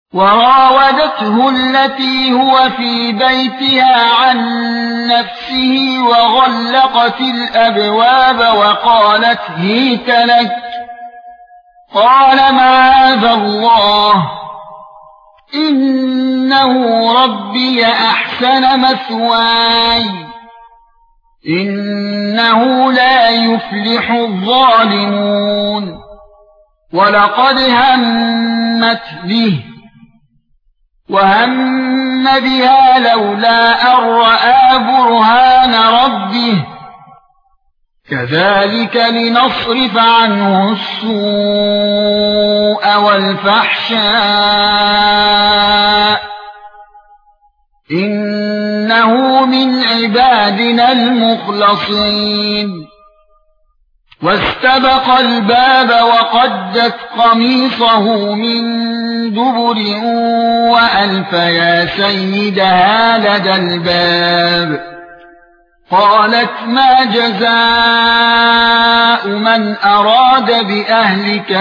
وراودته التي هو في بيتها عن نفسه وغلقت الأبواب وقالت هيت لك قال معاذ الله إنه ربي أحسن مثواي إنه لا يفلح الظالمون ولقد همت به وهم بها لولا أن رأى برهان ربه كذلك لنصرف عنه السوء والفحشاء إنه من عبادنا المخلصين واستبق الباب وقدت قميصه من دبر وألف يا سيدها لدى الباب قالت ما جزاء من أراد بأهلك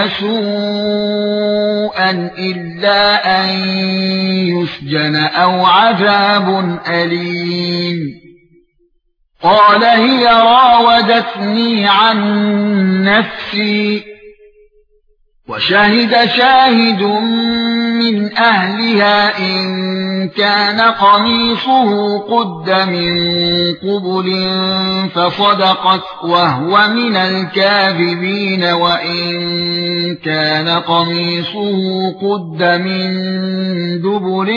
سوءا إلا أن يسجن أو عذاب أليم قال هي راودتني عن نفسي وشهد شاهد من أهلها إن كان قميصه قد من قبل فصدقت وهو من الكاذبين وإن كان قميصه قد من دبر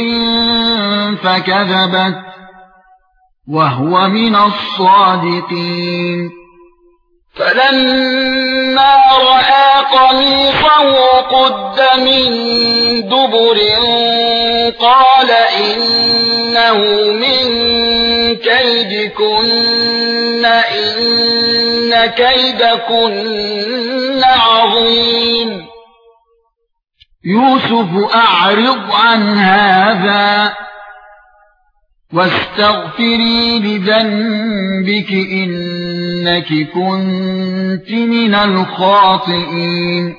فكذبت وهو من الصادقين فلما رأى قميصه قد من دبر قال إنه من كيدكن إن كيدكن عظيم يوسف أعرض عن هذا واستغفري لذنبك إنك كنت من الخاطئين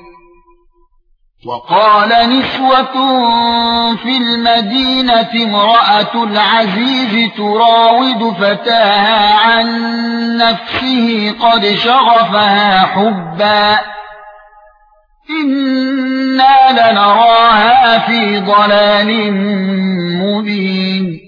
وقال نسوة في المدينة امرأة العزيز تراود فتاها عن نفسه قد شغفها حبا إنا لنراها في ضلال مبين